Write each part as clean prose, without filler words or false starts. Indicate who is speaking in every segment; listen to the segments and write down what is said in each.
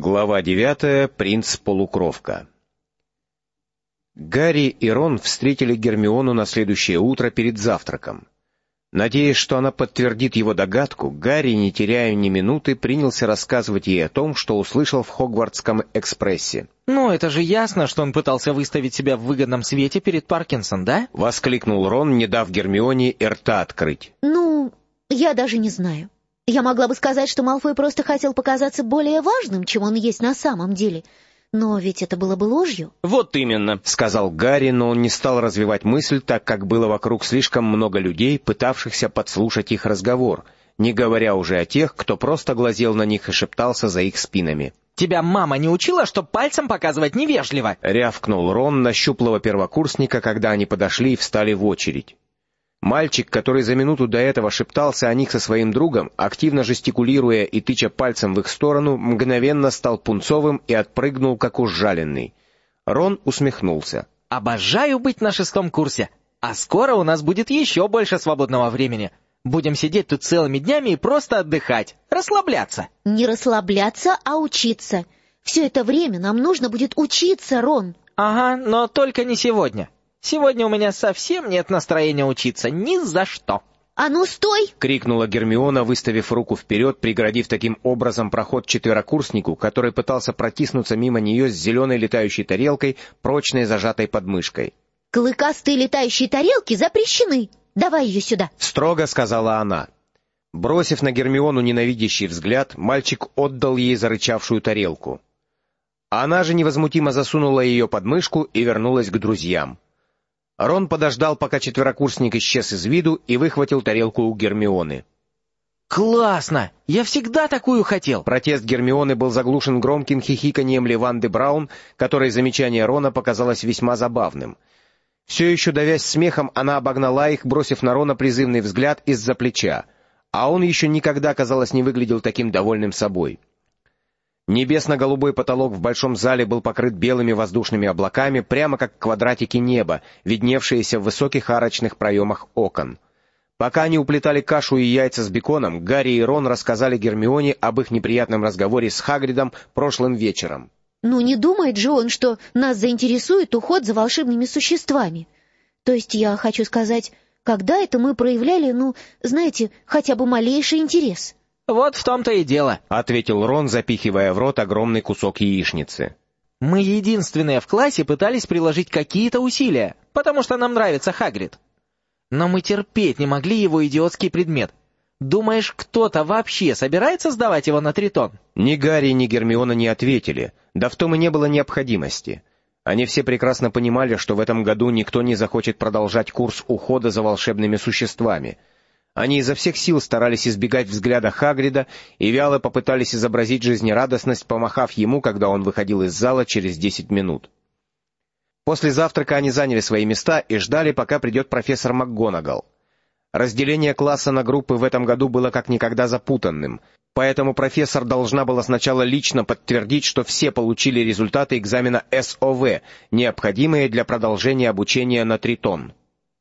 Speaker 1: Глава 9. Принц-полукровка. Гарри и Рон встретили Гермиону на следующее утро перед завтраком. Надеясь, что она подтвердит его догадку, Гарри, не теряя ни минуты, принялся рассказывать ей о том, что услышал в Хогвартском экспрессе.
Speaker 2: «Ну, это же ясно, что он пытался выставить себя в выгодном свете перед Паркинсон, да?» —
Speaker 1: воскликнул Рон, не дав Гермионе и рта открыть.
Speaker 3: «Ну, я даже не знаю. Я могла бы сказать, что Малфой просто хотел показаться более важным, чем он есть на самом деле. Но ведь это было бы ложью».
Speaker 2: «Вот именно»,
Speaker 1: — сказал Гарри, но он не стал развивать мысль, так как было вокруг слишком много людей, пытавшихся подслушать их разговор, не говоря уже о тех, кто просто глазел на них и шептался за их спинами.
Speaker 2: «Тебя мама не учила, что пальцем показывать невежливо?» —
Speaker 1: рявкнул Рон на щуплого первокурсника, когда они подошли и встали в очередь. Мальчик, который за минуту до этого шептался о них со своим другом, активно жестикулируя и тыча пальцем в их сторону, мгновенно стал пунцовым и отпрыгнул, как ужаленный. Рон усмехнулся.
Speaker 2: «Обожаю быть на 6-м курсе, а скоро у нас будет еще больше свободного времени. Будем сидеть тут целыми днями и просто отдыхать, расслабляться».
Speaker 3: «Не расслабляться, а учиться. Все это время нам нужно будет учиться, Рон».
Speaker 2: «Ага, но только не сегодня. Сегодня у меня совсем нет настроения учиться, ни за что».
Speaker 3: «А ну, стой!» —
Speaker 1: крикнула Гермиона, выставив руку вперед, преградив таким образом проход четверокурснику, который пытался протиснуться мимо нее с зеленой летающей тарелкой, прочной зажатой под мышкой.
Speaker 3: «Клыкастые летающие тарелки запрещены. Давай ее сюда», —
Speaker 1: строго сказала она. Бросив на Гермиону ненавидящий взгляд, мальчик отдал ей зарычавшую тарелку. Она же невозмутимо засунула ее под мышку и вернулась к друзьям. Рон подождал, пока четверокурсник исчез из виду, и выхватил тарелку у Гермионы.
Speaker 2: «Классно! Я всегда такую хотел!»
Speaker 1: Протест Гермионы был заглушен громким хихиканьем Леванды Браун, которой замечание Рона показалось весьма забавным. Все еще давясь смехом, она обогнала их, бросив на Рона призывный взгляд из-за плеча, а он еще никогда, казалось, не выглядел таким довольным собой. Небесно-голубой потолок в большом зале был покрыт белыми воздушными облаками, прямо как квадратики неба, видневшиеся в высоких арочных проемах окон. Пока они уплетали кашу и яйца с беконом, Гарри и Рон рассказали Гермионе об их неприятном разговоре с Хагридом прошлым вечером.
Speaker 3: «Ну, не думает же он, что нас заинтересует уход за волшебными существами. То есть я хочу сказать, когда это мы проявляли, знаете, хотя бы малейший интерес?»
Speaker 2: «Вот в том-то и дело»,
Speaker 1: — ответил Рон, запихивая в рот огромный кусок яичницы.
Speaker 2: «Мы единственные в классе пытались приложить какие-то усилия, потому что нам нравится Хагрид. Но мы терпеть не могли его идиотский предмет. Думаешь, кто-то вообще собирается сдавать его на Тритон?»
Speaker 1: Ни Гарри, ни Гермиона не ответили, да в том и не было необходимости. Они все прекрасно понимали, что в этом году никто не захочет продолжать курс ухода за волшебными существами. Они изо всех сил старались избегать взгляда Хагрида и вяло попытались изобразить жизнерадостность, помахав ему, когда он выходил из зала через 10 минут. После завтрака они заняли свои места и ждали, пока придет профессор МакГонагал. Разделение класса на группы в этом году было как никогда запутанным, поэтому профессор должна была сначала лично подтвердить, что все получили результаты экзамена СОВ, необходимые для продолжения обучения на Тритон.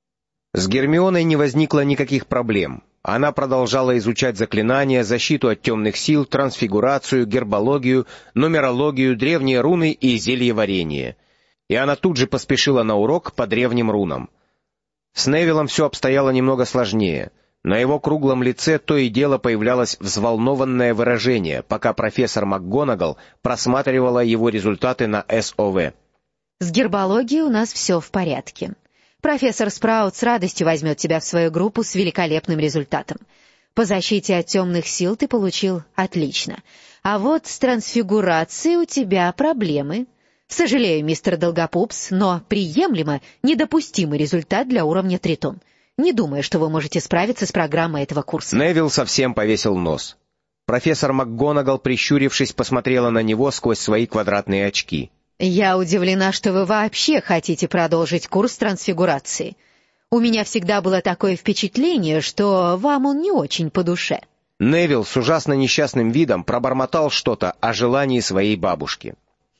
Speaker 1: С Гермионой не возникло никаких проблем. Она продолжала изучать заклинания, защиту от темных сил, трансфигурацию, гербологию, нумерологию, древние руны и зельеварение. И она тут же поспешила на урок по древним рунам. С Невиллом все обстояло немного сложнее. На его круглом лице то и дело появлялось взволнованное выражение, пока профессор МакГонагал просматривала его результаты на СОВ.
Speaker 4: «С гербологией у нас все в порядке. Профессор Спраут с радостью возьмет тебя в свою группу с великолепным результатом. По защите от темных сил ты получил отлично. А вот с трансфигурацией у тебя проблемы. Сожалею, мистер Долгопупс, но приемлемо недопустимый результат для уровня Тритон. Не думаю, что вы можете справиться с программой этого курса».
Speaker 1: Невилл совсем повесил нос. Профессор МакГонагал, прищурившись, посмотрела на него сквозь свои квадратные очки.
Speaker 4: «Я удивлена, что вы вообще хотите продолжить курс трансфигурации. У меня всегда было такое впечатление, что вам он не очень по душе».
Speaker 1: Невилл с ужасно несчастным видом пробормотал что-то о желании своей бабушки.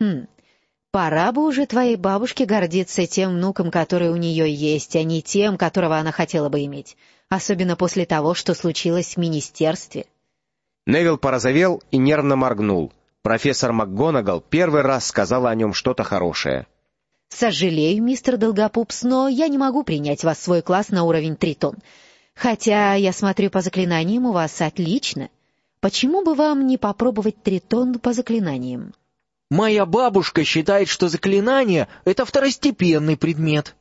Speaker 4: Пора бы уже твоей бабушке гордиться тем внуком, который у нее есть, а не тем, которого она хотела бы иметь, особенно после того, что случилось в министерстве».
Speaker 1: Невилл порозовел и нервно моргнул. профессор МакГонагал первый раз сказала о нем что-то хорошее.
Speaker 4: «Сожалею, мистер Долгопупс, но я не могу принять вас в свой класс на уровень Тритон. Хотя, я смотрю, по заклинаниям у вас отлично. Почему бы вам не попробовать Тритон по заклинаниям?»
Speaker 2: Моя бабушка считает, что заклинание — это второстепенный предмет.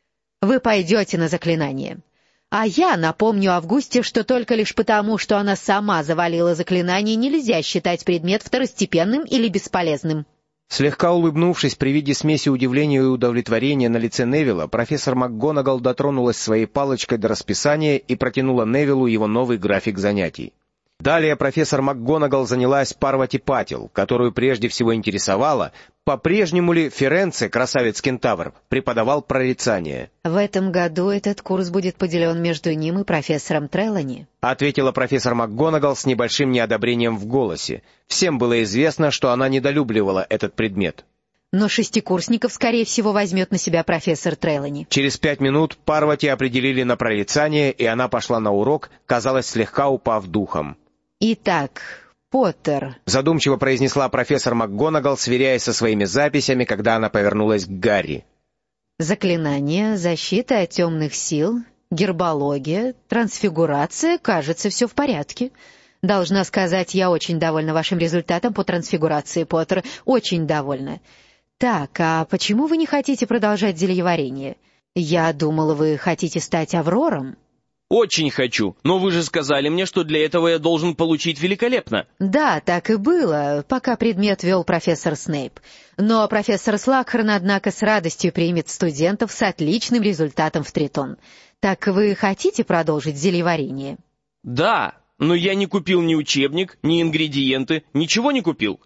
Speaker 4: «Вы пойдете на заклинание. А я напомню Августе, что только лишь потому, что она сама завалила заклинание, нельзя считать предмет второстепенным или бесполезным».
Speaker 1: Слегка улыбнувшись при виде смеси удивления и удовлетворения на лице Невилла, профессор МакГонагал дотронулась своей палочкой до расписания и протянула Невиллу его новый график занятий. Далее профессор МакГонагал занялась Парвати Патил, которую прежде всего интересовало, по-прежнему ли Ференце, красавец-кентавр, преподавал прорицание.
Speaker 4: «В этом году этот курс будет поделен между ним и профессором Трелани»,
Speaker 1: — ответила профессор МакГонагал с небольшим неодобрением в голосе. Всем было известно, что она недолюбливала этот предмет.
Speaker 4: «Но шестикурсников, скорее всего, возьмет на себя профессор Трелани».
Speaker 1: Через 5 минут Парвати определили на прорицание, и она пошла на урок, казалось, слегка упав духом.
Speaker 4: «Итак, Поттер»,
Speaker 1: — задумчиво произнесла профессор МакГонагал, сверяясь со своими записями, когда она повернулась к Гарри.
Speaker 4: «Заклинание, защита от темных сил, гербология, трансфигурация, кажется, все в порядке. Должна сказать, я очень довольна вашим результатом по трансфигурации, Поттер, очень довольна. Так, а почему вы не хотите продолжать зельеварение? Я думала, вы хотите стать Аврором».
Speaker 5: «Очень хочу, но вы же сказали мне, что для этого я должен получить великолепно».
Speaker 4: «Да, так и было, пока предмет вел профессор Снейп. Но профессор Слакхорн, однако, с радостью примет студентов с отличным результатом в Тритон. Так вы хотите продолжить зельеварение?»
Speaker 5: «Да, но я не купил ни учебник, ни ингредиенты, ничего не купил».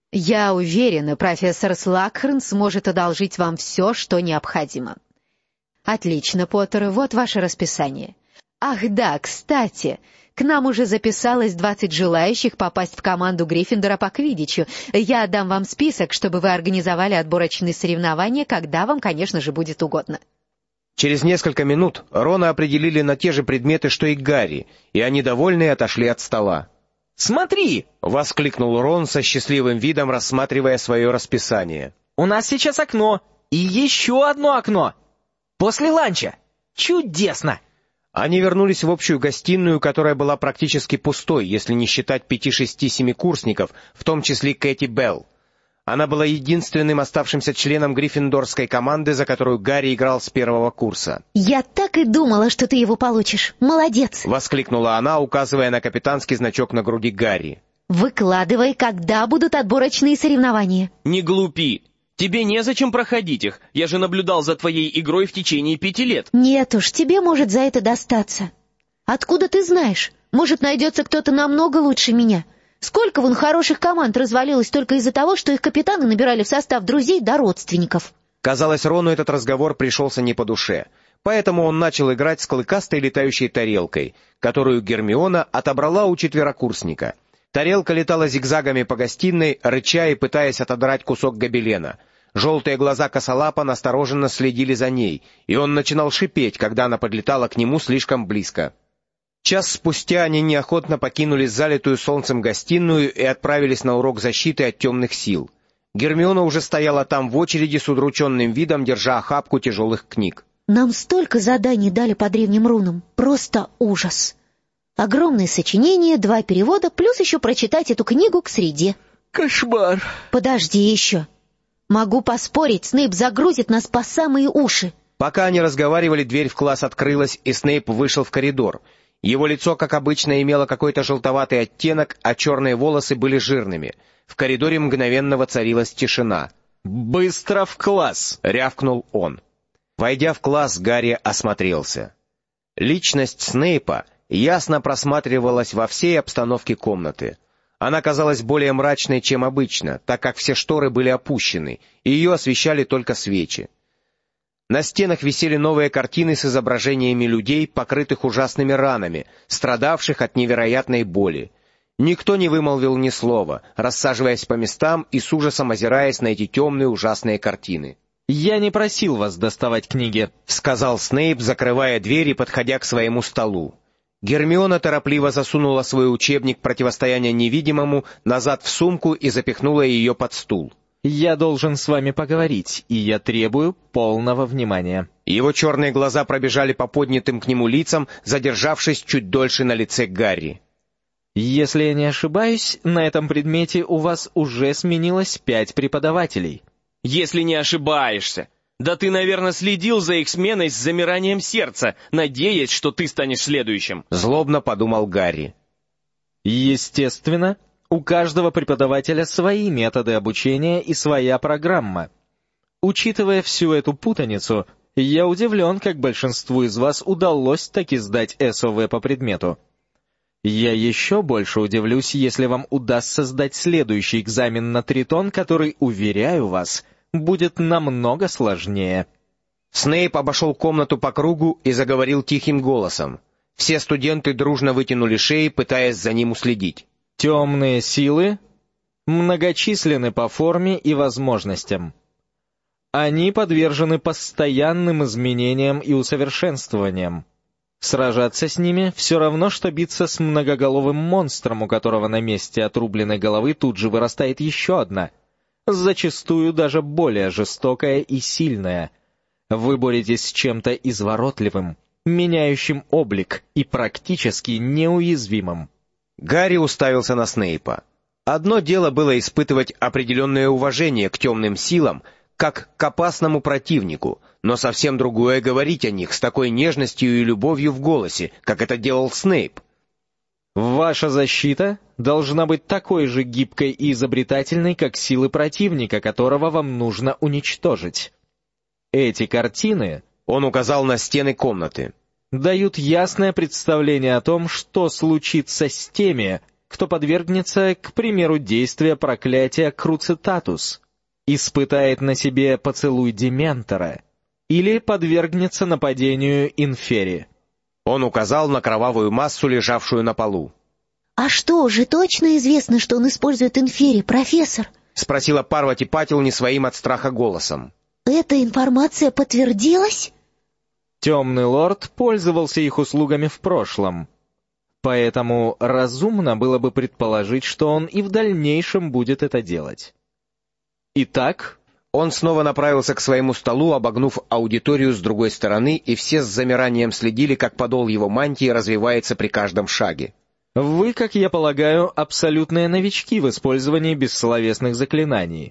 Speaker 4: «Я уверена, профессор Слакхорн сможет одолжить вам все, что необходимо». «Отлично, Поттер, вот ваше расписание». «Ах да, кстати, к нам уже записалось 20 желающих попасть в команду Гриффиндора по квиддичу. Я дам вам список, чтобы вы организовали отборочные соревнования, когда вам, конечно же, будет угодно».
Speaker 1: Через несколько минут Рона определили на те же предметы, что и Гарри, и они, довольные, отошли от стола.
Speaker 2: «Смотри!»
Speaker 1: — воскликнул Рон со счастливым видом, рассматривая свое расписание.
Speaker 2: «У нас сейчас окно, и еще одно окно. После ланча. Чудесно!»
Speaker 1: Они вернулись в общую гостиную, которая была практически пустой, если не считать 5-6-7-курсников, в том числе Кэти Белл. Она была единственным оставшимся членом гриффиндорской команды, за которую Гарри играл с первого курса.
Speaker 3: «Я так и думала, что ты его получишь. Молодец!» —
Speaker 1: воскликнула она, указывая на капитанский значок на груди Гарри.
Speaker 3: «Выкладывай, когда будут отборочные соревнования».
Speaker 5: «Не глупи. Тебе незачем проходить их. Я же наблюдал за твоей игрой в течение 5 лет».
Speaker 3: «Нет уж, тебе может за это достаться. Откуда ты знаешь? Может, найдется кто-то намного лучше меня. Сколько вон хороших команд развалилось только из-за того, что их капитаны набирали в состав друзей да родственников».
Speaker 1: Казалось, Рону этот разговор пришелся не по душе, поэтому он начал играть с клыкастой летающей тарелкой, которую Гермиона отобрала у четверокурсника. Тарелка летала зигзагами по гостиной, рыча и пытаясь отодрать кусок гобелена. Желтые глаза косолапа настороженно следили за ней, и он начинал шипеть, когда она подлетала к нему слишком близко. Час спустя они неохотно покинули залитую солнцем гостиную и отправились на урок защиты от темных сил. Гермиона уже стояла там в очереди с удрученным видом, держа охапку тяжелых книг.
Speaker 3: «Нам столько заданий дали по древним рунам. Просто ужас. Огромное сочинение, 2 перевода, плюс еще прочитать эту книгу к среде».
Speaker 2: «Кошмар!»
Speaker 3: «Подожди еще. Могу поспорить, Снейп загрузит нас по самые уши».
Speaker 1: Пока они разговаривали, дверь в класс открылась, и Снейп вышел в коридор. Его лицо, как обычно, имело какой-то желтоватый оттенок, а черные волосы были жирными. В коридоре мгновенно воцарилась тишина.
Speaker 5: «Быстро в класс!» —
Speaker 1: рявкнул он. Войдя в класс, Гарри осмотрелся. Личность Снейпа ясно просматривалась во всей обстановке комнаты. Она казалась более мрачной, чем обычно, так как все шторы были опущены, и ее освещали только свечи. На стенах висели новые картины с изображениями людей, покрытых ужасными ранами, страдавших от невероятной боли. Никто не вымолвил ни слова, рассаживаясь по местам и с ужасом озираясь на эти темные ужасные картины.
Speaker 2: «Я не просил вас доставать книги»,
Speaker 1: — сказал Снейп, закрывая дверь и подходя к своему столу. Гермиона торопливо засунула свой учебник противостояния невидимому назад в сумку и запихнула ее под стул.
Speaker 2: «Я должен с вами поговорить, и я требую полного внимания».
Speaker 1: Его черные глаза пробежали по поднятым к нему лицам, задержавшись чуть дольше на лице Гарри.
Speaker 2: «Если я не ошибаюсь, на этом предмете у вас уже сменилось 5 преподавателей».
Speaker 5: Если не ошибаешься. Да ты, наверное, следил за их сменой с замиранием сердца, надеясь, что ты станешь следующим.
Speaker 1: Злобно подумал Гарри.
Speaker 2: Естественно, у каждого преподавателя свои методы обучения и своя программа. Учитывая всю эту путаницу, я удивлен, как большинству из вас удалось таки сдать СОВ по предмету. Я еще больше удивлюсь, если вам удастся сдать следующий экзамен на Тритон, который, уверяю вас, будет намного сложнее.
Speaker 1: Снейп обошел комнату по кругу и заговорил тихим голосом. Все студенты дружно вытянули шеи, пытаясь за ним уследить.
Speaker 2: Темные силы многочисленны по форме и возможностям. Они подвержены постоянным изменениям и усовершенствованиям. Сражаться с ними все равно, что биться с многоголовым монстром, у которого на месте отрубленной головы тут же вырастает еще одна, зачастую даже более жестокая и сильная. Вы боретесь с чем-то изворотливым, меняющим облик и практически неуязвимым.
Speaker 1: Гарри уставился на Снейпа. Одно дело было испытывать определенное уважение к темным силам, как к опасному противнику, но совсем другое говорить о них с такой нежностью и любовью в голосе, как это делал Снейп.
Speaker 2: Ваша защита должна быть такой же гибкой и изобретательной, как силы противника, которого вам нужно уничтожить. Эти картины,
Speaker 1: он указал на стены комнаты,
Speaker 2: дают ясное представление о том, что случится с теми, кто подвергнется, к примеру, действию проклятия Круцитатус, испытает на себе поцелуй Дементора или подвергнется нападению Инфери.
Speaker 1: Он указал на кровавую массу, лежавшую на полу.
Speaker 3: «А что, уже точно известно, что он использует Инфери, профессор?»
Speaker 1: — спросила Парвати Патил не своим от страха голосом.
Speaker 3: «Эта информация подтвердилась?»
Speaker 2: Темный лорд пользовался их услугами в прошлом, поэтому разумно было бы предположить, что он и в дальнейшем будет это делать. Итак,
Speaker 1: он снова направился к своему столу, обогнув аудиторию с другой стороны, и все с замиранием следили, как подол его мантии развивается при каждом шаге.
Speaker 2: Вы, как я полагаю, абсолютные новички в использовании бессловесных заклинаний.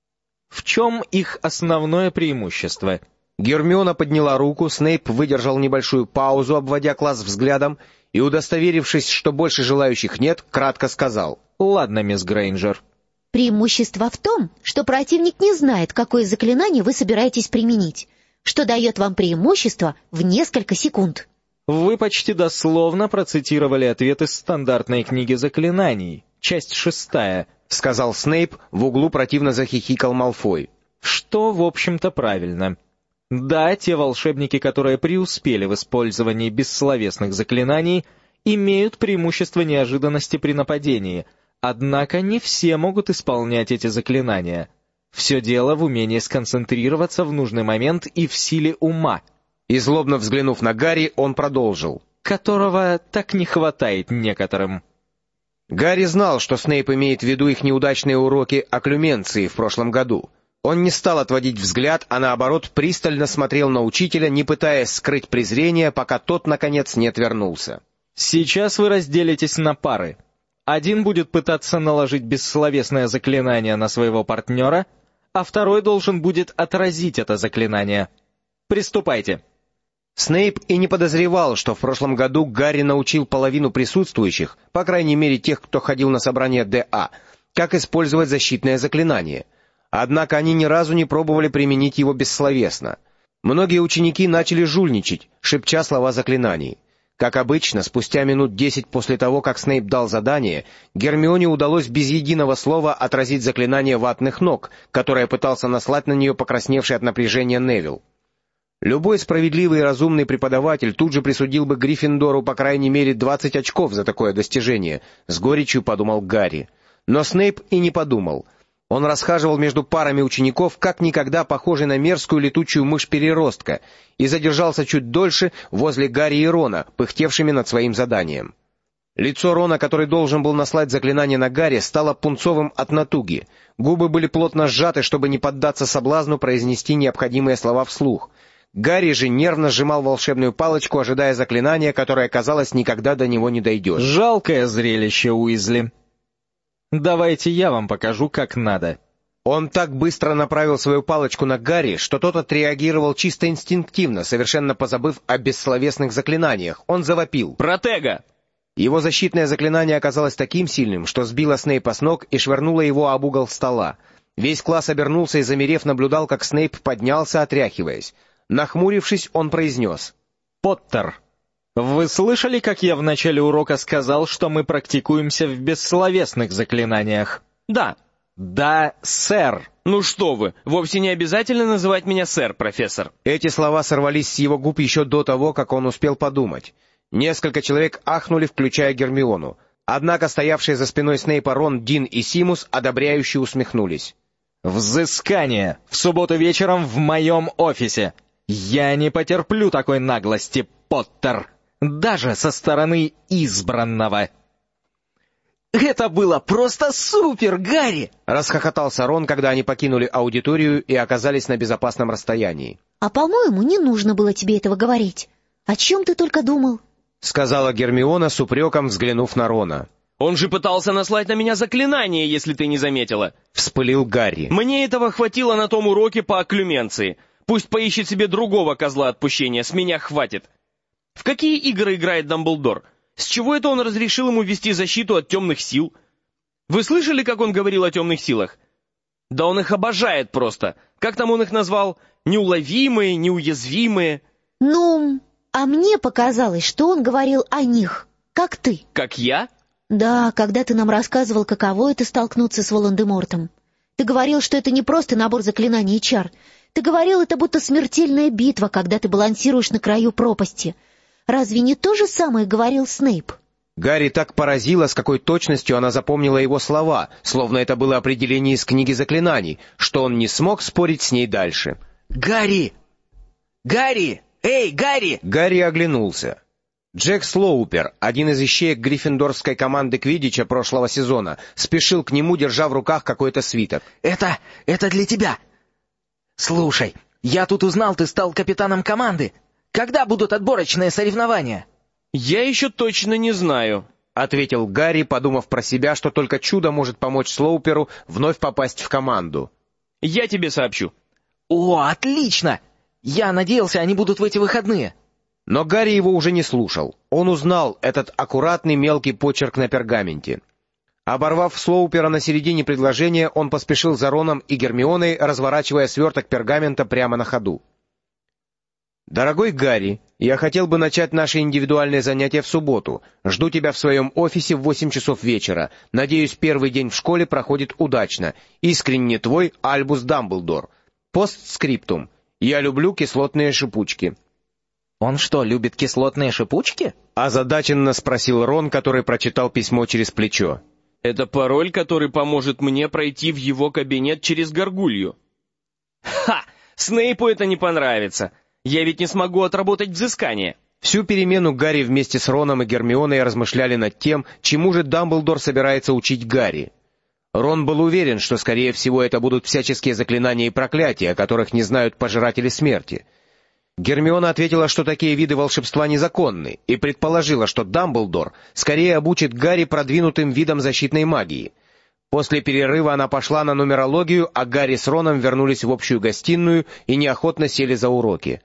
Speaker 2: В чем их основное преимущество?
Speaker 1: Гермиона подняла руку, Снейп выдержал небольшую паузу, обводя класс взглядом, и, удостоверившись, что больше желающих нет, кратко сказал:
Speaker 2: «Ладно, мисс Грейнджер».
Speaker 3: «Преимущество в том, что противник не знает, какое заклинание вы собираетесь применить, что дает вам преимущество в несколько секунд».
Speaker 2: Вы почти дословно процитировали ответ из стандартной книги заклинаний, часть 6,
Speaker 1: — сказал Снейп, в углу противно захихикал Малфой.
Speaker 2: Что, в общем-то, правильно. Да, те волшебники, которые преуспели в использовании бессловесных заклинаний, имеют преимущество неожиданности при нападении, однако не все могут исполнять эти заклинания. Все дело в умении сконцентрироваться в нужный момент и в силе ума.
Speaker 1: И злобно взглянув на Гарри, он продолжил:
Speaker 2: «Которого так не хватает некоторым».
Speaker 1: Гарри знал, что Снейп имеет в виду их неудачные уроки окклюменции в прошлом году. Он не стал отводить взгляд, а наоборот пристально смотрел на учителя, не пытаясь скрыть презрение, пока тот, наконец, не отвернулся.
Speaker 2: «Сейчас вы разделитесь на пары. Один будет пытаться наложить бессловесное заклинание на своего партнера, а второй должен будет отразить это заклинание. Приступайте».
Speaker 1: Снейп и не подозревал, что в прошлом году Гарри научил половину присутствующих, по крайней мере тех, кто ходил на собрание ДА, как использовать защитное заклинание. Однако они ни разу не пробовали применить его бессловесно. Многие ученики начали жульничать, шепча слова заклинаний. Как обычно, спустя минут 10 после того, как Снейп дал задание, Гермионе удалось без единого слова отразить заклинание ватных ног, которое пытался наслать на нее покрасневший от напряжения Невилл. Любой справедливый и разумный преподаватель тут же присудил бы Гриффиндору по крайней мере 20 очков за такое достижение, с горечью подумал Гарри. Но Снейп и не подумал. Он расхаживал между парами учеников, как никогда похожий на мерзкую летучую мышь-переростка, и задержался чуть дольше возле Гарри и Рона, пыхтевшими над своим заданием. Лицо Рона, который должен был наслать заклинание на Гарри, стало пунцовым от натуги. Губы были плотно сжаты, чтобы не поддаться соблазну произнести необходимые слова вслух. Гарри же нервно сжимал волшебную палочку, ожидая заклинания, которое, казалось, никогда до него не дойдет.
Speaker 2: «Жалкое зрелище, Уизли. Давайте я вам покажу, как надо».
Speaker 1: Он так быстро направил свою палочку на Гарри, что тот отреагировал чисто инстинктивно, совершенно позабыв о бессловесных заклинаниях. Он завопил:
Speaker 5: «Протега!»
Speaker 1: Его защитное заклинание оказалось таким сильным, что сбило Снейпа с ног и швырнуло его об угол стола. Весь класс обернулся и, замерев, наблюдал, как Снейп поднялся, отряхиваясь. Нахмурившись, он произнес:
Speaker 2: «Поттер, вы слышали, как я в начале урока сказал, что мы практикуемся в бессловесных заклинаниях?»
Speaker 5: «Да».
Speaker 2: «Да, сэр».
Speaker 5: «Ну что вы, вовсе не обязательно называть меня сэр, профессор».
Speaker 1: Эти слова сорвались с его губ еще до того, как он успел подумать. Несколько человек ахнули, включая Гермиону. Однако стоявшие за спиной Снейпа Рон, Дин и Симус одобряюще усмехнулись.
Speaker 2: «Взыскание! В субботу вечером в моем офисе! Я не потерплю такой наглости, Поттер! Даже со стороны избранного!» «Это было просто супер, Гарри!» —
Speaker 1: расхохотался Рон, когда они покинули аудиторию и оказались на безопасном расстоянии.
Speaker 3: «А, по-моему, не нужно было тебе этого говорить. О чем ты только думал?»
Speaker 1: — сказала Гермиона с упреком, взглянув на Рона.
Speaker 5: «Он же пытался наслать на меня заклинание, если ты не заметила!»
Speaker 1: — вспылил Гарри.
Speaker 5: «Мне этого хватило на том уроке по окклюменции. Пусть поищет себе другого козла отпущения, с меня хватит!» В какие игры играет Дамблдор? С чего это он разрешил ему вести защиту от темных сил? Вы слышали, как он говорил о темных силах? Да он их обожает просто. Как там он их назвал? Неуловимые, неуязвимые.
Speaker 3: «Ну, а мне показалось, что он говорил о них, как ты».
Speaker 5: Как я?
Speaker 3: «Да, когда ты нам рассказывал, каково это столкнуться с Волан-де-Мортом. Ты говорил, что это не просто набор заклинаний и чар. Ты говорил, это будто смертельная битва, когда ты балансируешь на краю пропасти. Разве не то же самое говорил Снейп?»
Speaker 1: Гарри так поразило, с какой точностью она запомнила его слова, словно это было определение из книги заклинаний, что он не смог спорить с ней дальше.
Speaker 2: «Гарри! Гарри! Эй, Гарри!»
Speaker 1: Гарри оглянулся. Джек Слоупер, один из ищеек гриффиндорской команды Квиддича прошлого сезона, спешил к нему, держа в руках какой-то свиток.
Speaker 2: Это для тебя. Слушай, я тут узнал, ты стал капитаном команды. Когда будут отборочные соревнования?»
Speaker 5: «Я еще точно не знаю»,
Speaker 1: — ответил Гарри, подумав про себя, что только чудо может помочь Слоуперу вновь попасть в команду.
Speaker 5: «Я тебе сообщу».
Speaker 2: «О, отлично! Я надеялся, они будут в эти выходные».
Speaker 1: Но Гарри его уже не слушал. Он узнал этот аккуратный мелкий почерк на пергаменте. Оборвав Слоупера на середине предложения, он поспешил за Роном и Гермионой, разворачивая сверток пергамента прямо на ходу. «Дорогой Гарри, я хотел бы начать наши индивидуальные занятия в субботу. Жду тебя в своем офисе в 8 часов вечера. Надеюсь, первый день в школе проходит удачно. Искренне твой Альбус Дамблдор. Постскриптум. Я люблю кислотные шипучки».
Speaker 2: «Он что, любит кислотные шипучки?»
Speaker 1: — озадаченно спросил Рон, который прочитал письмо через плечо.
Speaker 5: «Это пароль, который поможет мне пройти в его кабинет через горгулью». «Ха! Снейпу это не понравится. Я ведь не смогу отработать взыскание».
Speaker 1: Всю перемену Гарри вместе с Роном и Гермионой размышляли над тем, чему же Дамблдор собирается учить Гарри. Рон был уверен, что, скорее всего, это будут всяческие заклинания и проклятия, о которых не знают пожиратели смерти. Гермиона ответила, что такие виды волшебства незаконны, и предположила, что Дамблдор скорее обучит Гарри продвинутым видам защитной магии. После перерыва она пошла на нумерологию, а Гарри с Роном вернулись в общую гостиную и неохотно сели за уроки.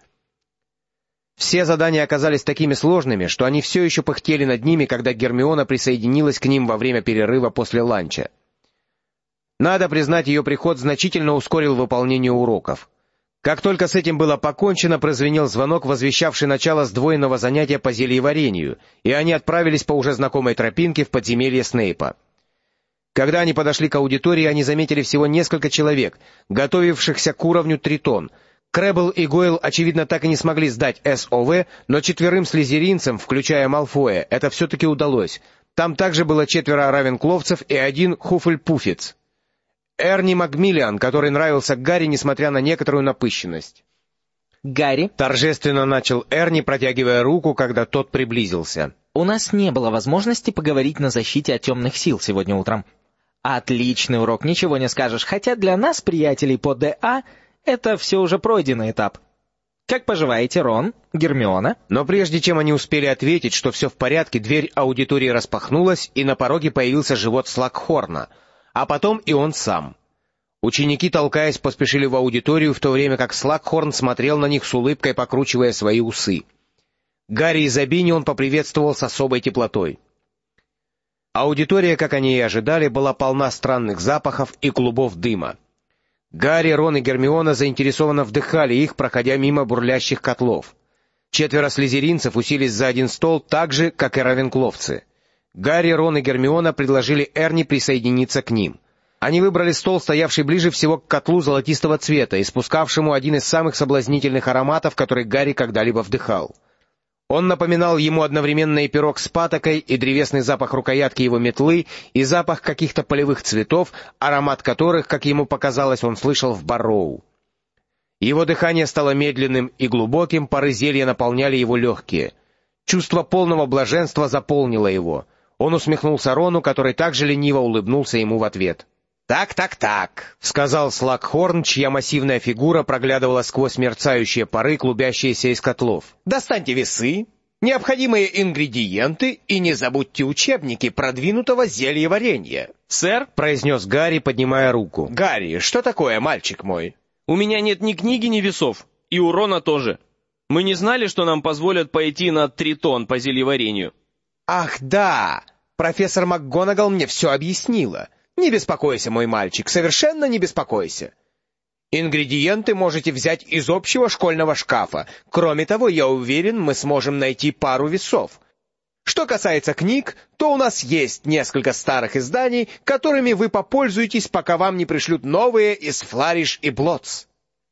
Speaker 1: Все задания оказались такими сложными, что они все еще пыхтели над ними, когда Гермиона присоединилась к ним во время перерыва после ланча. Надо признать, ее приход значительно ускорил выполнение уроков. Как только с этим было покончено, прозвенел звонок, возвещавший начало сдвоенного занятия по зельеварению, и они отправились по уже знакомой тропинке в подземелье Снейпа. Когда они подошли к аудитории, они заметили всего несколько человек, готовившихся к уровню Тритон. Крэббл и Гойл, очевидно, так и не смогли сдать СОВ, но 4 слизеринцам, включая Малфоя, это все-таки удалось. Там также было 4 равенкловцев и 1 Хуфльпуфец. Эрни Макмиллиан, который нравился Гарри, несмотря на некоторую напыщенность.
Speaker 2: «Гарри», —
Speaker 1: торжественно начал Эрни, протягивая руку, когда тот приблизился.
Speaker 2: «у нас не было возможности поговорить на защите от темных сил сегодня утром. Отличный урок, ничего не скажешь, хотя для нас, приятелей по ДА, это все уже пройденный этап. Как поживаете, Рон, Гермиона?»
Speaker 1: Но прежде чем они успели ответить, что все в порядке, дверь аудитории распахнулась, и на пороге появился живот Слакхорна, а потом и он сам. Ученики, толкаясь, поспешили в аудиторию, в то время как Слакхорн смотрел на них с улыбкой, покручивая свои усы. Гарри и Забини он поприветствовал с особой теплотой. Аудитория, как они и ожидали, была полна странных запахов и клубов дыма. Гарри, Рон и Гермиона заинтересованно вдыхали их, проходя мимо бурлящих котлов. 4 слизеринцев уселись за один стол так же, как и равенкловцы. Гарри, Рон и Гермиона предложили Эрни присоединиться к ним. Они выбрали стол, стоявший ближе всего к котлу золотистого цвета, испускавшему один из самых соблазнительных ароматов, который Гарри когда-либо вдыхал. Он напоминал ему одновременно и пирог с патокой, и древесный запах рукоятки его метлы, и запах каких-то полевых цветов, аромат которых, как ему показалось, он слышал в Барроу. Его дыхание стало медленным и глубоким, пары зелья наполняли его легкие. Чувство полного блаженства заполнило его. Он усмехнулся Рону, который также лениво улыбнулся ему в ответ. «Так», — сказал Слакхорн, чья массивная фигура проглядывала сквозь мерцающие пары, клубящиеся из котлов. «Достаньте весы, необходимые ингредиенты и не забудьте учебники продвинутого зельеварения».
Speaker 5: «Сэр?»
Speaker 1: — произнес Гарри, поднимая руку. «Гарри, что такое, мальчик мой?»
Speaker 5: «У меня нет ни книги, ни весов. И у Рона тоже. Мы не знали, что нам позволят пойти на Тритон по зельеварению».
Speaker 1: «Ах, да! Профессор МакГонагал мне все объяснила. Не беспокойся, мой мальчик, совершенно не беспокойся. Ингредиенты можете взять из общего школьного шкафа. Кроме того, я уверен, мы сможем найти пару весов. Что касается книг, то у нас есть несколько старых изданий, которыми вы попользуетесь, пока вам не пришлют новые из Флариш и Блотс».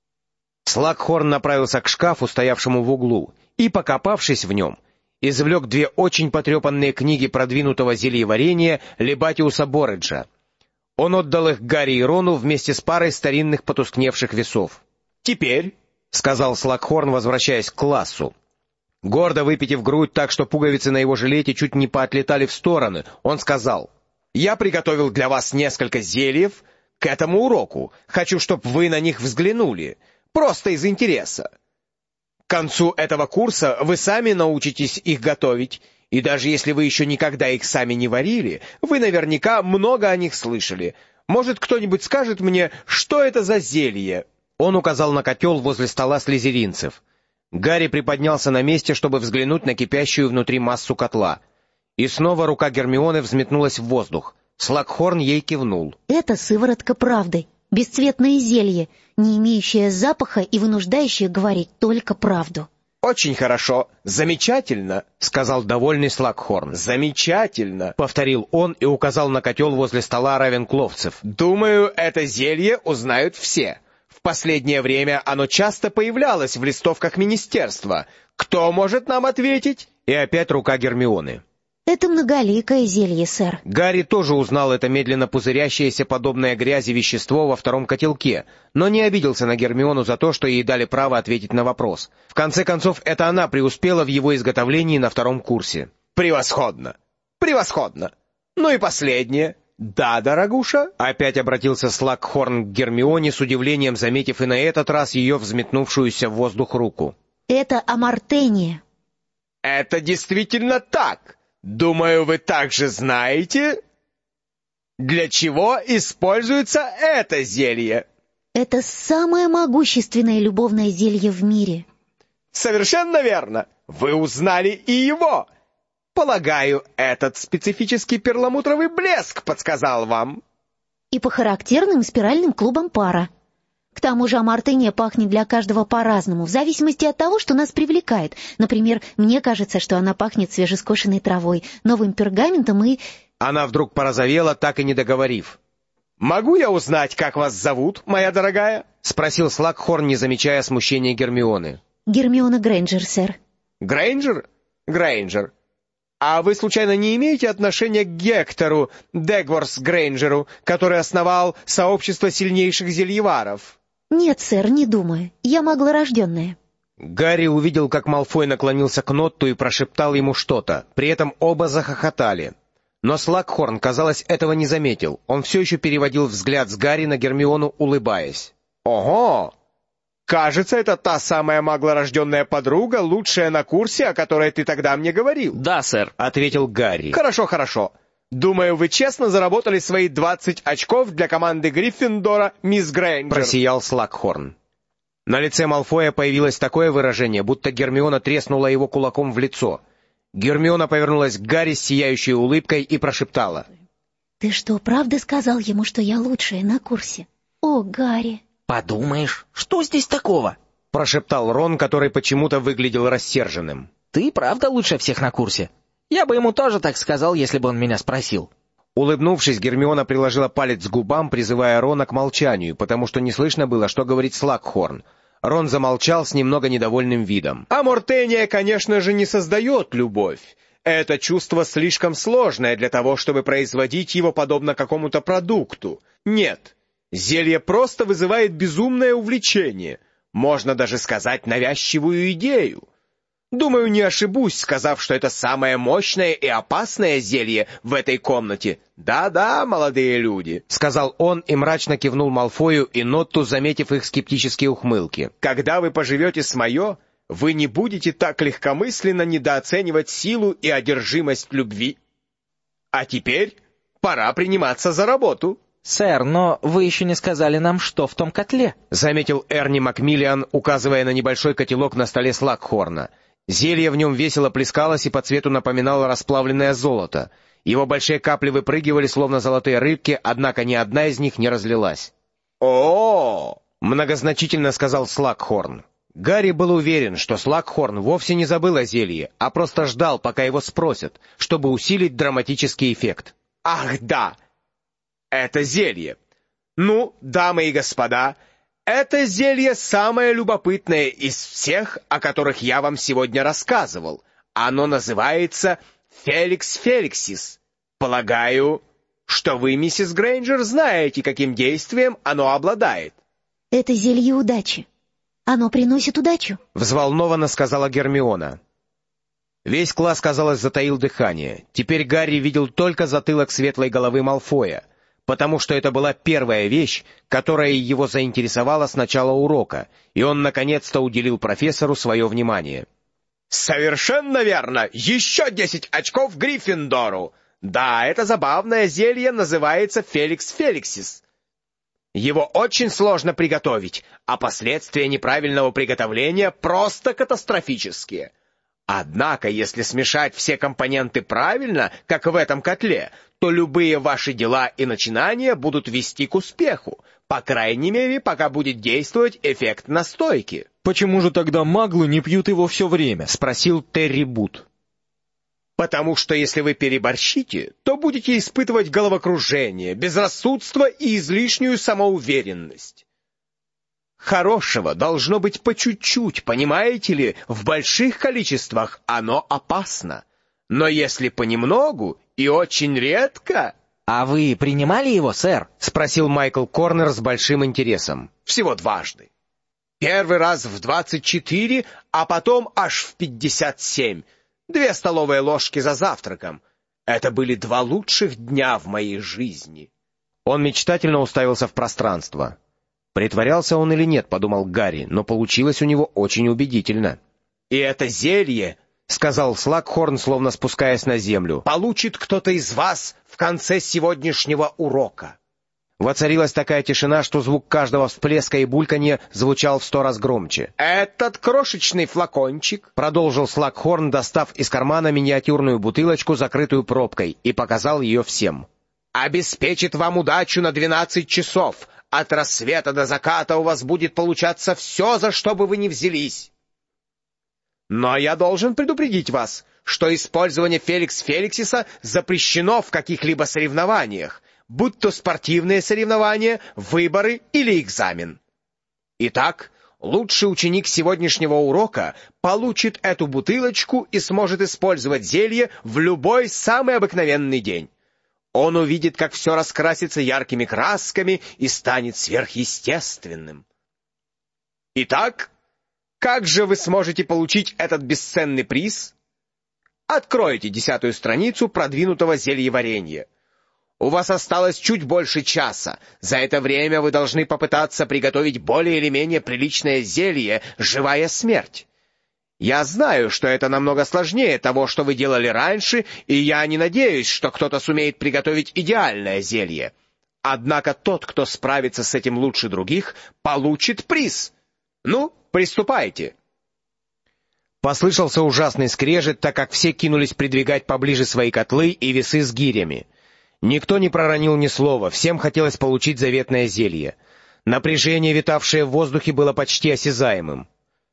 Speaker 1: Слакхорн направился к шкафу, стоявшему в углу, и, покопавшись в нем, извлек 2 очень потрепанные книги продвинутого зельеварения Лебатиуса Борриджа. Он отдал их Гарри и Рону вместе с парой старинных потускневших весов. «Теперь», — сказал Слакхорн, возвращаясь к классу, гордо выпитив грудь так, что пуговицы на его жилете чуть не поотлетали в стороны, он сказал: «Я приготовил для вас несколько зельев к этому уроку. Хочу, чтобы вы на них взглянули, просто из интереса. К концу этого курса вы сами научитесь их готовить, и даже если вы еще никогда их сами не варили, вы наверняка много о них слышали. Может, кто-нибудь скажет мне, что это за зелье?» Он указал на котел возле стола слизеринцев. Гарри приподнялся на месте, чтобы взглянуть на кипящую внутри массу котла. И снова рука Гермионы взметнулась в воздух. Слакхорн ей кивнул.
Speaker 3: «Это сыворотка правды, бесцветное зелье, не имеющее запаха и вынуждающее говорить только правду».
Speaker 1: «Очень хорошо, замечательно», — сказал довольный Слакхорн. «Замечательно», — повторил он и указал на котел возле стола равенкловцев. «Думаю, это зелье узнают все. В последнее время оно часто появлялось в листовках министерства. Кто может нам ответить?» И опять рука Гермионы.
Speaker 3: «Это многоликое зелье, сэр».
Speaker 1: Гарри тоже узнал это медленно пузырящееся, подобное грязи вещество во втором котелке, но не обиделся на Гермиону за то, что ей дали право ответить на вопрос. В конце концов, это она преуспела в его изготовлении на 2-м курсе. «Превосходно! Превосходно! Ну и последнее. Да, дорогуша?» Опять обратился Слакхорн к Гермионе, с удивлением заметив и на этот раз ее взметнувшуюся в воздух руку.
Speaker 3: «Это амартения».
Speaker 1: «Это действительно так! Думаю, вы также знаете, для чего используется это зелье».
Speaker 3: «Это самое могущественное любовное зелье в мире».
Speaker 1: «Совершенно верно! Вы узнали и его! Полагаю, этот специфический перламутровый блеск подсказал вам».
Speaker 3: «И по характерным спиральным клубам пара. К тому же амартения пахнет для каждого по-разному, в зависимости от того, что нас привлекает. Например, мне кажется, что она пахнет свежескошенной травой, новым пергаментом и...»
Speaker 1: Она вдруг порозовела, так и не договорив. «Могу я узнать, как вас зовут, моя дорогая?» — спросил Слакхорн, не замечая смущения Гермионы.
Speaker 3: «Гермиона Грейнджер, сэр».
Speaker 1: «Грейнджер? Грейнджер. А вы, случайно, не имеете отношения к Гектору Дегворс Грейнджеру, который основал сообщество сильнейших зельеваров?
Speaker 3: Нет, сэр, не думаю. Я маглорожденная.
Speaker 1: Гарри увидел, как Малфой наклонился к Нотту и прошептал ему что-то. При этом оба захохотали. Но Слакхорн, казалось, этого не заметил. Он все еще переводил взгляд с Гарри на Гермиону, улыбаясь. «Ого! Кажется, это та самая маглорожденная подруга, лучшая на курсе, о которой ты тогда мне говорил».
Speaker 5: «Да, сэр», —
Speaker 1: ответил Гарри. «Хорошо, хорошо. Думаю, вы честно заработали свои 20 очков для команды Гриффиндора, мисс Грейнджер», — просиял Слакхорн. На лице Малфоя появилось такое выражение, будто Гермиона треснула его кулаком в лицо. Гермиона повернулась к Гарри с сияющей улыбкой и прошептала.
Speaker 3: «Ты что, правда сказал ему, что я лучшая на курсе? О, Гарри!»
Speaker 2: «Подумаешь, что здесь такого?»
Speaker 1: — прошептал Рон, который почему-то выглядел рассерженным.
Speaker 2: «Ты правда лучше всех на курсе? Я бы ему тоже так сказал, если бы он меня спросил».
Speaker 1: Улыбнувшись, Гермиона приложила палец к губам, призывая Рона к молчанию, потому что не слышно было, что говорит Слакхорн. Рон замолчал с немного недовольным видом. «А Мортения, конечно же, не создает любовь. Это чувство слишком сложное для того, чтобы производить его подобно какому-то продукту. Нет, зелье просто вызывает безумное увлечение. Можно даже сказать навязчивую идею. Думаю, не ошибусь, сказав, что это самое мощное и опасное зелье в этой комнате. Да-да, молодые люди», — сказал он и мрачно кивнул Малфою и Нотту, заметив их скептические ухмылки. «Когда вы поживете с Майо, вы не будете так легкомысленно недооценивать силу и одержимость любви. А теперь пора приниматься за работу».
Speaker 2: «Сэр, но вы еще не сказали нам, что в том котле», —
Speaker 1: заметил Эрни Макмиллиан, указывая на небольшой котелок на столе Слакхорна. Зелье в нем весело плескалось и по цвету напоминало расплавленное золото. Его большие капли выпрыгивали, словно золотые рыбки, однако ни одна из них не разлилась. «О-о-о!» — многозначительно сказал Слакхорн. Гарри был уверен, что Слакхорн вовсе не забыл о зелье, а просто ждал, пока его спросят, чтобы усилить драматический эффект. «Ах, да! Это зелье! Ну, дамы и господа, это зелье самое любопытное из всех, о которых я вам сегодня рассказывал. Оно называется Феликс Феликсис. Полагаю, что вы, миссис Грейнджер, знаете, каким действием оно обладает».
Speaker 3: «Это зелье удачи. Оно приносит удачу?»
Speaker 1: — взволнованно сказала Гермиона. Весь класс, казалось, затаил дыхание. Теперь Гарри видел только затылок светлой головы Малфоя, потому что это была первая вещь, которая его заинтересовала с начала урока, и он наконец-то уделил профессору свое внимание. «Совершенно верно! Еще 10 очков Гриффиндору! Да, это забавное зелье называется Феликс Феликсис. Его очень сложно приготовить, а последствия неправильного приготовления просто катастрофические. Однако, если смешать все компоненты правильно, как в этом котле, то любые ваши дела и начинания будут вести к успеху, по крайней мере, пока будет действовать эффект настойки».
Speaker 2: «Почему же тогда маглы не пьют его все время?» —
Speaker 1: спросил Терри Бут. «Потому что если вы переборщите, то будете испытывать головокружение, безрассудство и излишнюю самоуверенность. Хорошего должно быть по чуть-чуть, понимаете ли, в больших количествах оно опасно. Но если понемногу и очень редко...»
Speaker 2: «А вы принимали его, сэр?»
Speaker 1: — спросил Майкл Корнер с большим интересом. «Всего дважды. Первый раз в 24, а потом аж в 57. 2 столовые ложки за завтраком. Это были 2 лучших дня в моей жизни». Он мечтательно уставился в пространство. Притворялся он или нет, подумал Гарри, но получилось у него очень убедительно. «И это зелье, — сказал Слакхорн, словно спускаясь на землю, — получит кто-то из вас в конце сегодняшнего урока». Воцарилась такая тишина, что звук каждого всплеска и бульканья звучал в 100 раз громче. «Этот крошечный флакончик, — продолжил Слакхорн, достав из кармана миниатюрную бутылочку, закрытую пробкой, и показал ее всем, — обеспечит вам удачу на 12 часов. От рассвета до заката у вас будет получаться все, за что бы вы ни взялись. Но я должен предупредить вас, что использование Феликс Феликсиса запрещено в каких-либо соревнованиях, будь то спортивные соревнования, выборы или экзамен. Итак, лучший ученик сегодняшнего урока получит эту бутылочку и сможет использовать зелье в любой самый обыкновенный день. Он увидит, как все раскрасится яркими красками и станет сверхъестественным. Итак, как же вы сможете получить этот бесценный приз? Откройте 10-ю страницу продвинутого зельеварения. У вас осталось чуть больше часа. За это время вы должны попытаться приготовить более или менее приличное зелье «Живая смерть». Я знаю, что это намного сложнее того, что вы делали раньше, и я не надеюсь, что кто-то сумеет приготовить идеальное зелье. Однако тот, кто справится с этим лучше других, получит приз. Ну, приступайте. Послышался ужасный скрежет, так как все кинулись придвигать поближе свои котлы и весы с гирями. Никто не проронил ни слова, всем хотелось получить заветное зелье. Напряжение, витавшее в воздухе, было почти осязаемым.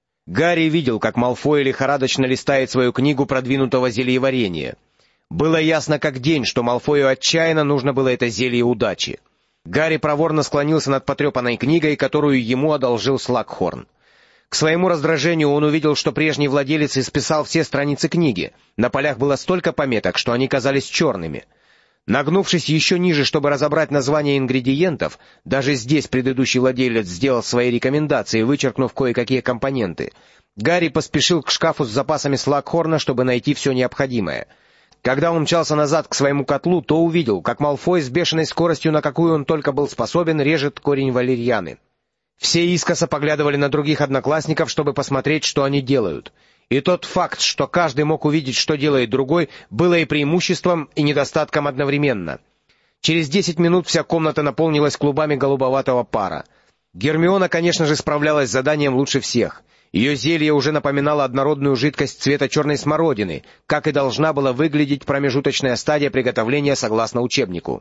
Speaker 1: Гарри видел, как Малфой лихорадочно листает свою книгу продвинутого зельеварения. Было ясно как день, что Малфою отчаянно нужно было это зелье удачи. Гарри проворно склонился над потрепанной книгой, которую ему одолжил Слакхорн. К своему раздражению он увидел, что прежний владелец исписал все страницы книги. На полях было столько пометок, что они казались черными. Нагнувшись еще ниже, чтобы разобрать названия ингредиентов, даже здесь предыдущий владелец сделал свои рекомендации, вычеркнув кое-какие компоненты. Гарри поспешил к шкафу с запасами Слакхорна, чтобы найти все необходимое. Когда он мчался назад к своему котлу, то увидел, как Малфой с бешеной скоростью, на какую он только был способен, режет корень валерьяны. Все искоса поглядывали на других одноклассников, чтобы посмотреть, что они делают. И тот факт, что каждый мог увидеть, что делает другой, было и преимуществом, и недостатком одновременно. Через 10 минут вся комната наполнилась клубами голубоватого пара. Гермиона, конечно же, справлялась с заданием лучше всех. Ее зелье уже напоминало однородную жидкость цвета черной смородины, как и должна была выглядеть промежуточная стадия приготовления согласно учебнику.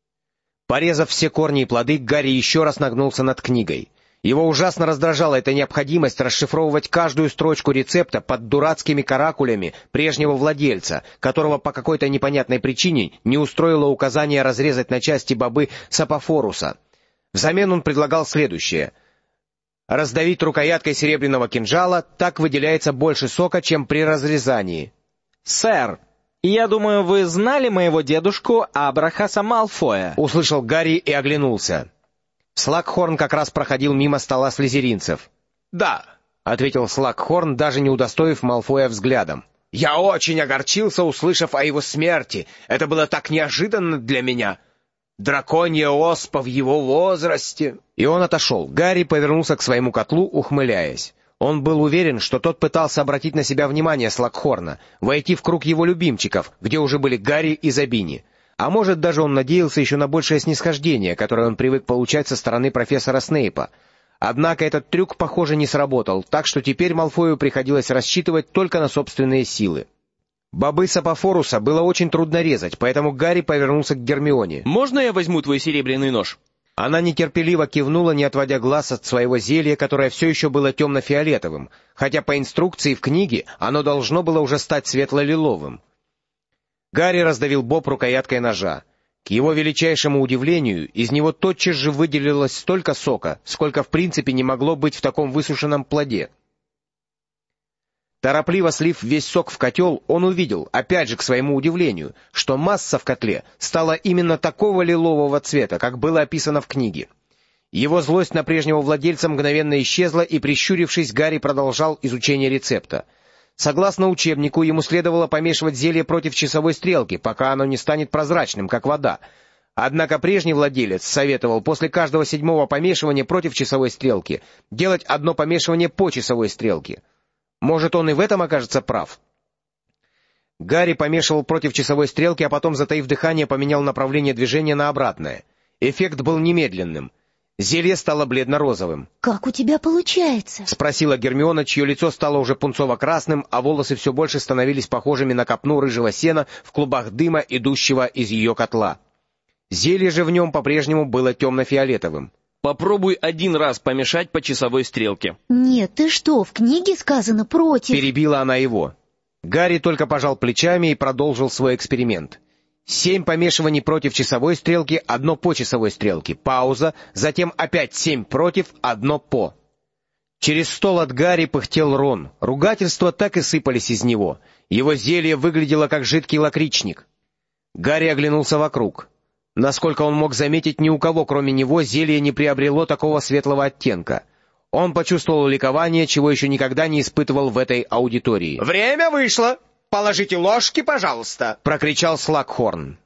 Speaker 1: Порезав все корни и плоды, Гарри еще раз нагнулся над книгой. Его ужасно раздражала эта необходимость расшифровывать каждую строчку рецепта под дурацкими каракулями прежнего владельца, которого по какой-то непонятной причине не устроило указание разрезать на части бобы Сапофоруса. Взамен он предлагал следующее: раздавить рукояткой серебряного кинжала, так выделяется больше сока, чем при разрезании.
Speaker 2: «Сэр, я думаю, вы знали моего дедушку Абрахаса Малфоя?» —
Speaker 1: услышал Гарри и оглянулся. Слакхорн как раз проходил мимо стола слизеринцев. «Да», — ответил Слакхорн, даже не удостоив Малфоя взглядом. «Я очень огорчился, услышав о его смерти. Это было так неожиданно для меня. Драконья оспа в его возрасте». И он отошел. Гарри повернулся к своему котлу, ухмыляясь. Он был уверен, что тот пытался обратить на себя внимание Слакхорна, войти в круг его любимчиков, где уже были Гарри и Забини. А может, даже он надеялся еще на большее снисхождение, которое он привык получать со стороны профессора Снейпа. Однако этот трюк, похоже, не сработал, так что теперь Малфою приходилось рассчитывать только на собственные силы. Бобы Сапофоруса было очень трудно резать, поэтому Гарри повернулся к Гермионе.
Speaker 5: «Можно я возьму твой серебряный нож?»
Speaker 1: Она нетерпеливо кивнула, не отводя глаз от своего зелья, которое все еще было темно-фиолетовым, хотя по инструкции в книге оно должно было уже стать светло-лиловым. Гарри раздавил боб рукояткой ножа. К его величайшему удивлению, из него тотчас же выделилось столько сока, сколько в принципе не могло быть в таком высушенном плоде. Торопливо слив весь сок в котел, он увидел, опять же к своему удивлению, что масса в котле стала именно такого лилового цвета, как было описано в книге. Его злость на прежнего владельца мгновенно исчезла, и, прищурившись, Гарри продолжал изучение рецепта. Согласно учебнику, ему следовало помешивать зелье против часовой стрелки, пока оно не станет прозрачным, как вода. Однако прежний владелец советовал после каждого 7-го помешивания против часовой стрелки делать одно помешивание по часовой стрелке. Может, он и в этом окажется прав? Гарри помешивал против часовой стрелки, а потом, затаив дыхание, поменял направление движения на обратное. Эффект был немедленным. Зелье стало бледно-розовым.
Speaker 3: «Как у тебя получается?» —
Speaker 1: спросила Гермиона, чье лицо стало уже пунцово-красным, а волосы все больше становились похожими на копну рыжего сена в клубах дыма, идущего из ее котла. Зелье же в нем по-прежнему было темно-фиолетовым.
Speaker 5: «Попробуй один раз помешать по часовой стрелке».
Speaker 3: «Нет, ты что, в книге сказано против».
Speaker 1: Перебила она его. Гарри только пожал плечами и продолжил свой эксперимент. 7 помешиваний против часовой стрелки, 1 по часовой стрелке, пауза, затем опять 7 против, 1 по. Через стол от Гарри пыхтел Рон. Ругательства так и сыпались из него. Его зелье выглядело как жидкий лакричник. Гарри оглянулся вокруг. Насколько он мог заметить, ни у кого, кроме него, зелье не приобрело такого светлого оттенка. Он почувствовал ликование, чего еще никогда не испытывал в этой аудитории.
Speaker 6: «Время вышло! Положите ложки, пожалуйста!» —
Speaker 1: прокричал Слакхорн.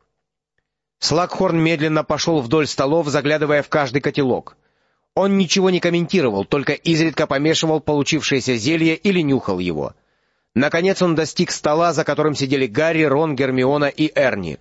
Speaker 1: Слакхорн медленно пошел вдоль столов, заглядывая в каждый котелок. Он ничего не комментировал, только изредка помешивал получившееся зелье или нюхал его. Наконец он достиг стола, за которым сидели Гарри, Рон, Гермиона и Эрни.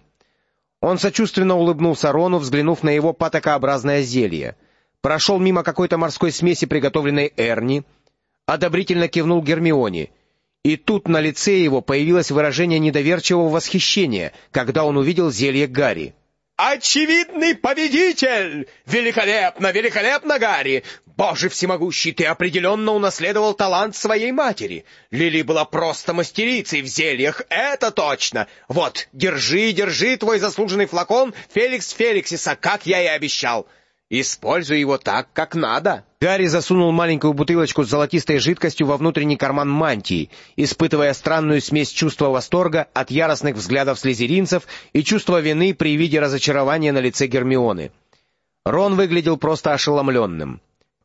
Speaker 1: Он сочувственно улыбнулся Рону, взглянув на его патокообразное зелье. Прошел мимо какой-то морской смеси, приготовленной Эрни, одобрительно кивнул Гермионе. И тут на лице его появилось выражение недоверчивого восхищения, когда он увидел зелье Гарри.
Speaker 6: «Очевидный победитель! Великолепно, великолепно, Гарри! Боже всемогущий, ты определенно унаследовал талант своей матери. Лили была просто мастерицей в зельях, это точно! Вот, держи, держи твой заслуженный флакон Феликс Феликсиса, как я и обещал. Используй его так, как надо».
Speaker 1: Гарри засунул маленькую бутылочку с золотистой жидкостью во внутренний карман мантии, испытывая странную смесь чувства восторга от яростных взглядов слизеринцев и чувства вины при виде разочарования на лице Гермионы. Рон выглядел просто ошеломленным.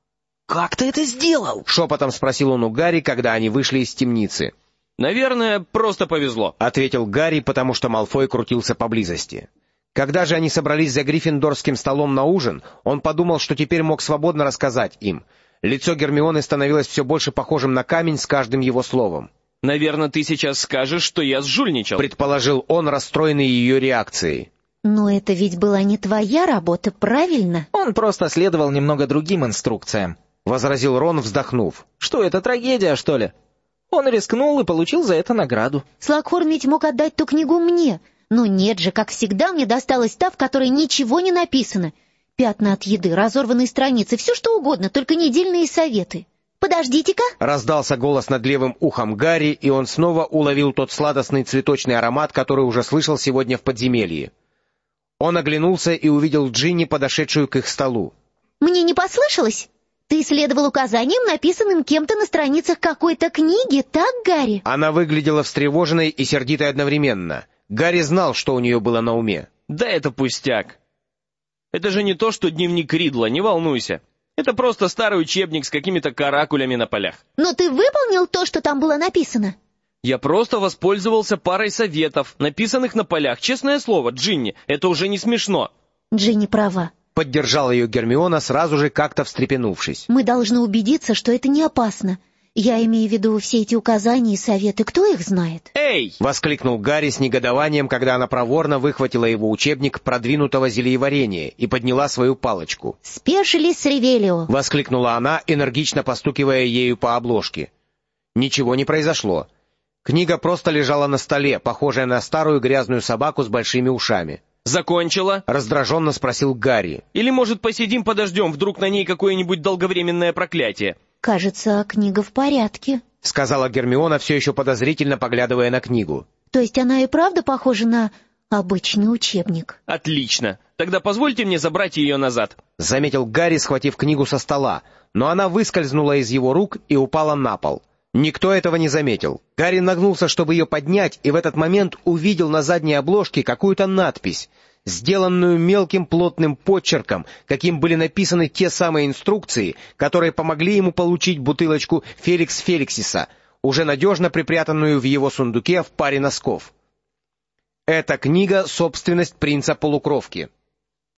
Speaker 2: «Как ты это сделал?» —
Speaker 1: шепотом спросил он у Гарри, когда они вышли из темницы.
Speaker 5: «Наверное, просто повезло», —
Speaker 1: ответил Гарри, потому что Малфой крутился поблизости. Когда же они собрались за гриффиндорским столом на ужин, он подумал, что теперь мог свободно рассказать им. Лицо Гермионы становилось все больше похожим на камень с каждым его словом.
Speaker 5: «Наверное, ты сейчас скажешь, что я сжульничал», —
Speaker 1: предположил он, расстроенный ее реакцией.
Speaker 3: «Но это ведь была не твоя работа, правильно?»
Speaker 2: «Он просто следовал немного другим инструкциям»,
Speaker 1: — возразил Рон, вздохнув.
Speaker 2: «Что, это трагедия, что ли? Он рискнул и получил за это награду».
Speaker 3: «Слакхорн ведь мог отдать ту книгу мне. Но нет же, как всегда, мне досталась та, в которой ничего не написано. Пятна от еды, разорванные страницы, все что угодно, только недельные советы. Подождите-ка!»
Speaker 1: Раздался голос над левым ухом Гарри, и он снова уловил тот сладостный цветочный аромат, который уже слышал сегодня в подземелье. Он оглянулся и увидел Джинни, подошедшую к их столу.
Speaker 3: «Мне не послышалось? Ты следовал указаниям, написанным кем-то на страницах какой-то книги, так, Гарри?»
Speaker 1: Она выглядела встревоженной и сердитой одновременно. Гарри знал, что у нее было на уме.
Speaker 5: «Да это пустяк. Это же не то, что дневник Ридла, не волнуйся. Это просто старый учебник с какими-то каракулями на полях».
Speaker 3: «Но ты выполнил то, что там было написано?»
Speaker 5: «Я просто воспользовался парой советов, написанных на полях. Честное слово, Джинни, это уже не смешно».
Speaker 3: «Джинни права»,
Speaker 1: — поддержала ее Гермиона, сразу же как-то встрепенувшись.
Speaker 3: «Мы должны убедиться, что это не опасно. Я имею в виду все эти указания и советы. Кто их знает?»
Speaker 5: «Эй!» —
Speaker 1: воскликнул Гарри с негодованием, когда она проворно выхватила его учебник продвинутого зельеварения и подняла свою палочку.
Speaker 3: «Спешились Ревелио!» —
Speaker 1: воскликнула она, энергично постукивая ею по обложке. Ничего не произошло. Книга просто лежала на столе, похожая на старую грязную собаку с большими ушами.
Speaker 5: «Закончила?» —
Speaker 1: раздраженно спросил Гарри.
Speaker 5: «Или, может, посидим, подождем, вдруг на ней какое-нибудь долговременное проклятие?»
Speaker 3: «Кажется, книга в порядке»,
Speaker 1: — сказала Гермиона, все еще подозрительно поглядывая на книгу.
Speaker 3: «То есть она и правда похожа на обычный учебник?»
Speaker 5: «Отлично. Тогда позвольте мне забрать ее назад»,
Speaker 1: — заметил Гарри, схватив книгу со стола, но она выскользнула из его рук и упала на пол. Никто этого не заметил. Гарри нагнулся, чтобы ее поднять, и в этот момент увидел на задней обложке какую-то надпись, сделанную мелким плотным почерком, каким были написаны те самые инструкции, которые помогли ему получить бутылочку Феликс Феликсиса, уже надежно припрятанную в его сундуке в паре носков. Эта книга — собственность принца-полукровки.